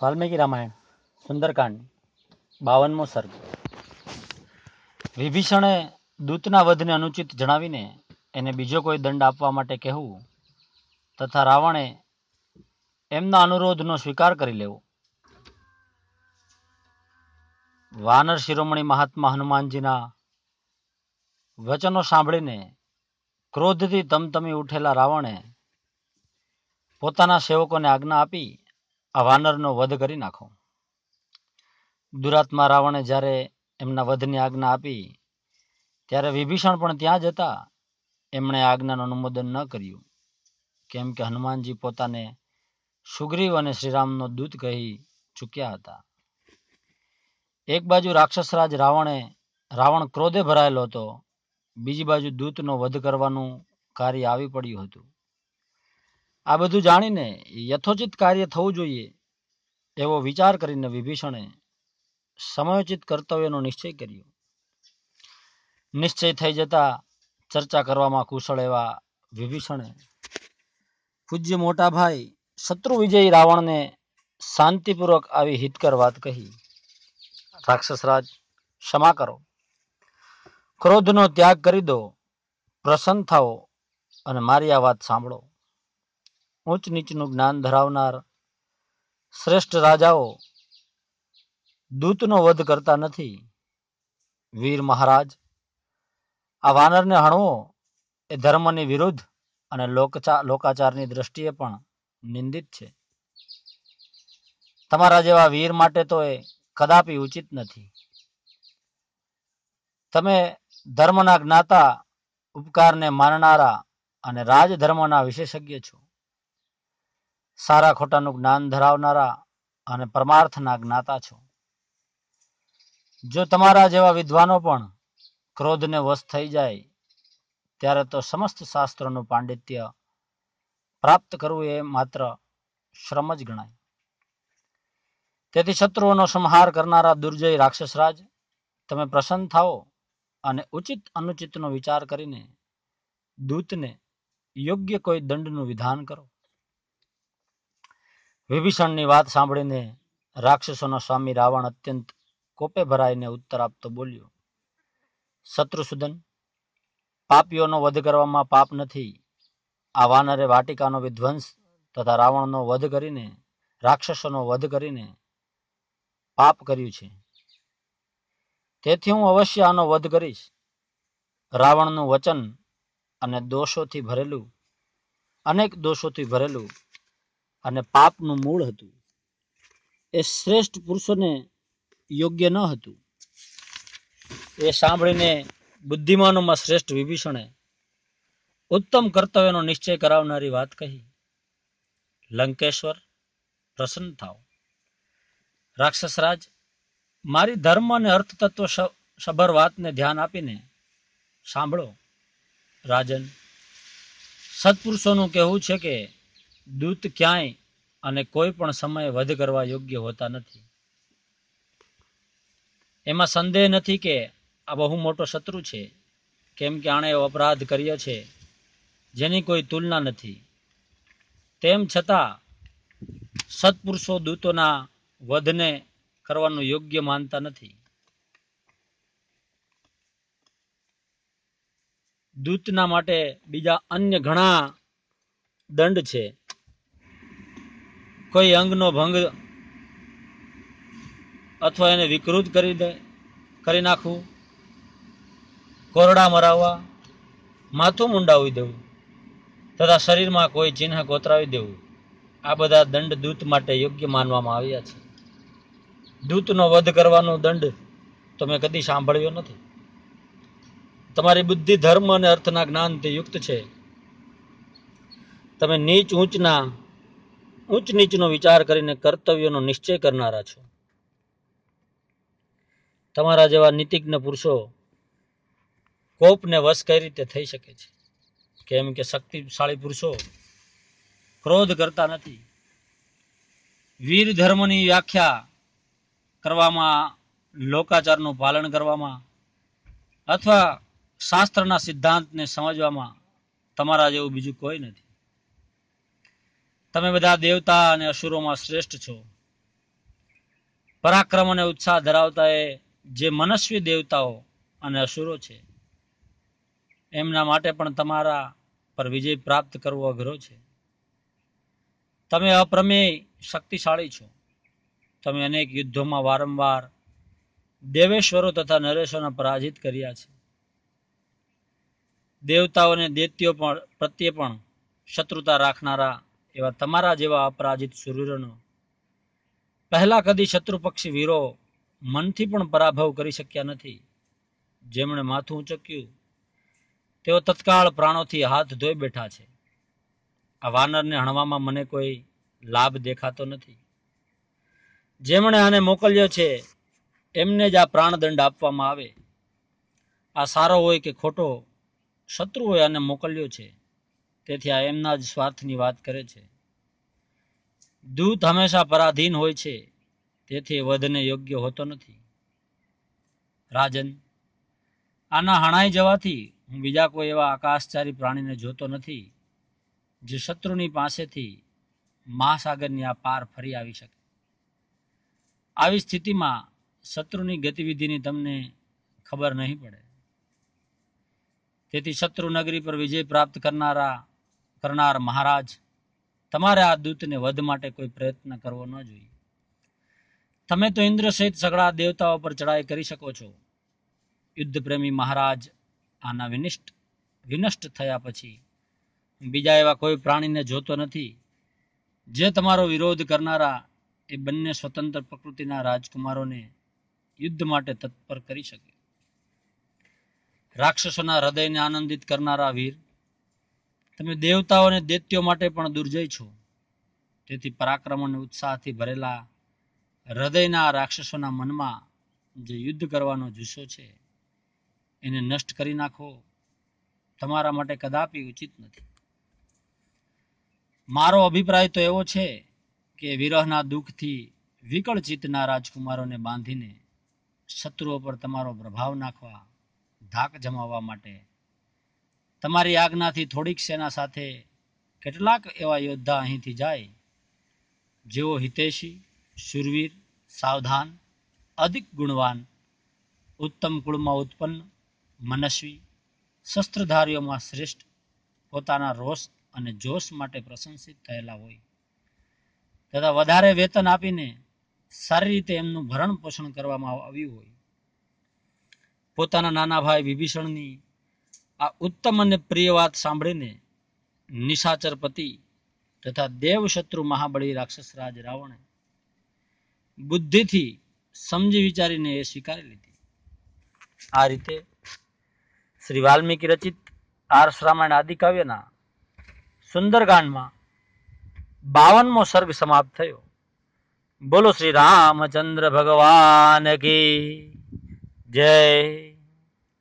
વાલ્મીકી રામાયણ સુંદરકાંડ 52મો સર્ગ. વિભીષણે દૂતના વધને અનુચિત જણાવીને એને બીજો કોઈ દંડ આપવા માટે કહેવું તથા રાવણે એમના અનુરોધનો સ્વીકાર કરી લેવો. વાનર શિરોમણી મહાત્મા હનુમાનજીના વચનો સાંભળીને ક્રોધથી તમતમી ઉઠેલા રાવણે પોતાના સેવકોને આજ્ઞા આપી આ વાનરનો વધ કરી નાખો. દુરાત્મા રાવણે જ્યારે એમના વધની આજ્ઞા આપી ત્યારે વિભીષણ પણ ત્યાં જતા એમણે આજ્ઞાનું અનુમોદન ન કર્યું, કેમ કે હનુમાનજી પોતાને સુગ્રીવ અને શ્રીરામનો દૂત કહી ચૂક્યા હતા. એક બાજુ રાક્ષસરાજ રાવણ ક્રોધે ભરાયેલો હતો, બીજી બાજુ દૂતનો વધ કરવાનું કાર્ય આવી પડ્યું હતું. આ બધું જાણીને યથોચિત કાર્ય થવું જોઈએ એવો વિચાર કરીને વિભીષણે સમયોચિત કર્તવ્યનો નિશ્ચય કર્યો. નિશ્ચય થઈ જતા ચર્ચા કરવામાં કુશળ એવા વિભીષણે પૂજ્ય મોટા ભાઈ શત્રુ વિજયી રાવણને શાંતિપૂર્વક આવી હિતકર વાત કહી. રાક્ષસરાજ, ક્ષમા કરો, ક્રોધનો ત્યાગ કરી દો, પ્રસન્ન થાઓ અને મારી આ વાત સાંભળો. ઊંચ નીચનું જ્ઞાન ધરાવનાર શ્રેષ્ઠ રાજાઓ દૂતનો વધ કરતા નથી. વીર મહારાજ, આ વાનરને હણવો એ ધર્મની વિરુદ્ધ અને લોકાચારની દ્રષ્ટિએ પણ નિંદિત છે. તમારા જેવા વીર માટે તો એ કદાપી ઉચિત નથી. તમે ધર્મના જ્ઞાતા, ઉપકારને માનનારા અને રાજધર્મના વિશેષજ્ઞ છો. સારા ખોટાનું જ્ઞાન ધરાવનારા અને પરમાર્થના જ્ઞાતા છો. જો તમારા જેવા વિદ્વાનો પણ ક્રોધને વશ થઈ જાય ત્યારે તો સમસ્ત શાસ્ત્રોનું પાંડિત્ય પ્રાપ્ત કરવું એ માત્ર શ્રમ જ ગણાય. તેથી શત્રુઓનો સંહાર કરનારા દુર્જય રાક્ષસરાજ, તમે પ્રસન્ન થાઓ અને ઉચિત અનુચિતનો વિચાર કરીને દૂતને યોગ્ય કોઈ દંડનું વિધાન કરો. વિભીષણની વાત સાંભળીને રાક્ષસોનો સ્વામી રાવણ અત્યંત કોપે ભરાઈને ઉત્તર આપતો બોલ્યો, શત્રુસૂદન, પાપીઓનો વધ કરવામાં પાપ નથી. આ વાનરે વાટિકાનો વિધ્વંસ તથા રાવણનો વધ કરીને, રાક્ષસોનો વધ કરીને પાપ કર્યું છે. તેથી હું અવશ્ય આનો વધ કરીશ. રાવણનું વચન અને અનેક દોષોથી ભરેલું અને પાપનું મૂળ હતું. એ શ્રેષ્ઠ પુરુષોને યોગ્ય ન હતું. એ સાંભળીને બુદ્ધિમાનોમાં શ્રેષ્ઠ વિભીષણે ઉત્તમ કર્તવ્યનો નિશ્ચય કરાવનારી વાત કહી. લંકેશ્વર, પ્રસન્ન થાઓ. રાક્ષસરાજ, મારી ધર્મ અને અર્થ તત્વ સભર વાતને ધ્યાન આપીને સાંભળો. રાજન, સત્પુરુષોનું કહેવું છે કે દૂત ક્યાંય અને કોઈ પણ સમયે વધ કરવા યોગ્ય હોતા નથી. એમાં સંદેહ નથી કે આ બહુ મોટો શત્રુ છે, કેમ કે આણે એવો અપરાધ કર્યો છે જેની કોઈ તુલના નથી. તેમ છતાં સત્પુરુષો દૂતોના વધને કરવાનું યોગ્ય માનતા નથી. દૂતના માટે બીજા અન્ય ઘણા દંડ છે. કોઈ અંગનો ભંગ અથવા એને વિકૃત કરી નાખવું, કોરડા મરાવવા, માથું મુંડાવી દેવું તથા શરીરમાં કોઈ ચિહ્ન કોતરાવી દેવું, આ બધા દંડ દૂત માટે યોગ્ય માનવામાં આવ્યા છે. દૂતનો વધ કરવાનો દંડ તમે કદી સાંભળ્યો નથી. તમારી બુદ્ધિ ધર્મ અને અર્થના જ્ઞાનથી યુક્ત છે. તમે ઊંચ નીચનો વિચાર કરીને કર્તવ્યનો નિશ્ચય કરનારા છો. તમારા જેવા નીતિજ્ઞ પુરુષો કોપને વશ કઈ રીતે થઈ શકે છે? કેમ કે શક્તિશાળી પુરુષો ક્રોધ કરતા નથી. વીર ધર્મની વ્યાખ્યા કરવામાં, લોકાચારનું પાલન કરવામાં અથવા શાસ્ત્રના સિદ્ધાંતને સમજવામાં તમારા જેવું બીજું કોઈ નથી. તમે બધા દેવતા અને અસુરોમાં શ્રેષ્ઠ છો. પરાક્રમ અને ઉત્સાહ ધરાવતા એ જે મનસ્વી દેવતાઓ અને અસુરો છે, એમના માટે પણ તમારા પર વિજય પ્રાપ્ત કરવો અઘરો છે. તમે અપ્રમેય શક્તિશાળી છો. તમે અનેક યુદ્ધોમાં વારંવાર દેવેશ્વરો તથા નરેશોને પરાજિત કર્યા છે. દેવતાઓને દૈત્યો પ્રત્યે પણ શત્રુતા રાખનારા એવા તમારા જેવા અપરાજિત શૂરવીરોનો પહેલા કદી શત્રુપક્ષી વીરો મનથી પણ પરાભવ કરી શક્યા નથી. જેમણે માથું ઉંચક્યું તેઓ તત્કાળ પ્રાણોથી હાથ ધોઈ બેઠા છે. આ વાનરને હણવામાં મને કોઈ લાભ દેખાતો નથી. જેમણે આને મોકલ્યો છે એમને જ આ પ્રાણદંડ આપવામાં આવે. આ સારો હોય કે ખોટો, શત્રુઓએ આને મોકલ્યો છે, તેથી આ એમના જ સ્વાર્થની વાત કરે છે. દૂત હંમેશા પરાધીન હોય છે, તેથી વધને યોગ્ય હોતો નથી. રાજન, આના હણાઈ જવાથી હું બીજા કોઈ એવા આકાશચારી પ્રાણીને જોતો નથી જે શત્રુની પાસેથી મહાસાગરની આ પાર ફરી આવી શકે. આવી સ્થિતિમાં શત્રુની ગતિવિધિની તમને ખબર નહીં પડે. તેથી શત્રુ નગરી પર વિજય પ્રાપ્ત કરનાર મહારાજ, તમારે આ દૂતને વધ માટે કોઈ પ્રયત્ન કરવો ન જોઈએ. તમે તો ઇન્દ્ર સહિત સઘળા દેવતાઓ પર ચડાઈ કરી શકો છો. યુદ્ધ પ્રેમી મહારાજ આના વિનષ્ટ થયા પછી બીજા એવા કોઈ પ્રાણીને જોતો નથી જે તમારો વિરોધ કરનારા એ બંને સ્વતંત્ર પ્રકૃતિના રાજકુમારોને યુદ્ધ માટે તત્પર કરી શકે. રાક્ષસોના હૃદયને આનંદિત કરનારા વીર, તમે દેવતાઓ અને દૈત્યો માટે પણ દુર્જય છો. તેથી પરાક્રમ અને ઉત્સાહથી ભરેલા હૃદયના રાક્ષસોના મનમાં જે યુદ્ધ કરવાનો જુસ્સો છે એને નષ્ટ કરી નાખો. તમારા માટે કદાપી ઉચિત નથી. મારો અભિપ્રાય તો એવો છે કે વિરહના દુઃખથી વિકળ ચિત્તના રાજકુમારોને બાંધીને શત્રુઓ પર તમારો પ્રભાવ નાખવા, ધાક જમાવવા માટે તમારી આજ્ઞાથી થોડીક સેના સાથે કેટલાક એવા યોદ્ધા અહીંથી જાય જેઓ હિતૈષી, શૂરવીર, સાવધાન, અધિક ગુણવાન, ઉત્તમ કુળમાં ઉત્પન્ન, મનસ્વી, શસ્ત્રધારીઓમાં શ્રેષ્ઠ, પોતાના રોષ અને જોશ માટે પ્રશંસિત થયેલા હોય તથા વધારે વેતન આપીને સારી રીતે એમનું ભરણ પોષણ કરવામાં આવ્યું હોય. પોતાના નાના ભાઈ વિભીષણની આ ઉત્તમ અને પ્રિય વાત સાંભળીને નિશાચર પતિ તથા દેવશત્રુ મહાબળી રાક્ષસરાજ રાવણે બુદ્ધિથી સમજી વિચારીને એ સ્વીકારી લીધી. આ રીતે શ્રી વાલ્મીકી રચિત આર્ષ રામાયણ આદિકાવ્યના સુંદરકાંડમાં 52મો સર્ગ સમાપ્ત થયો. બોલો શ્રી રામચંદ્ર ભગવાન કી જય.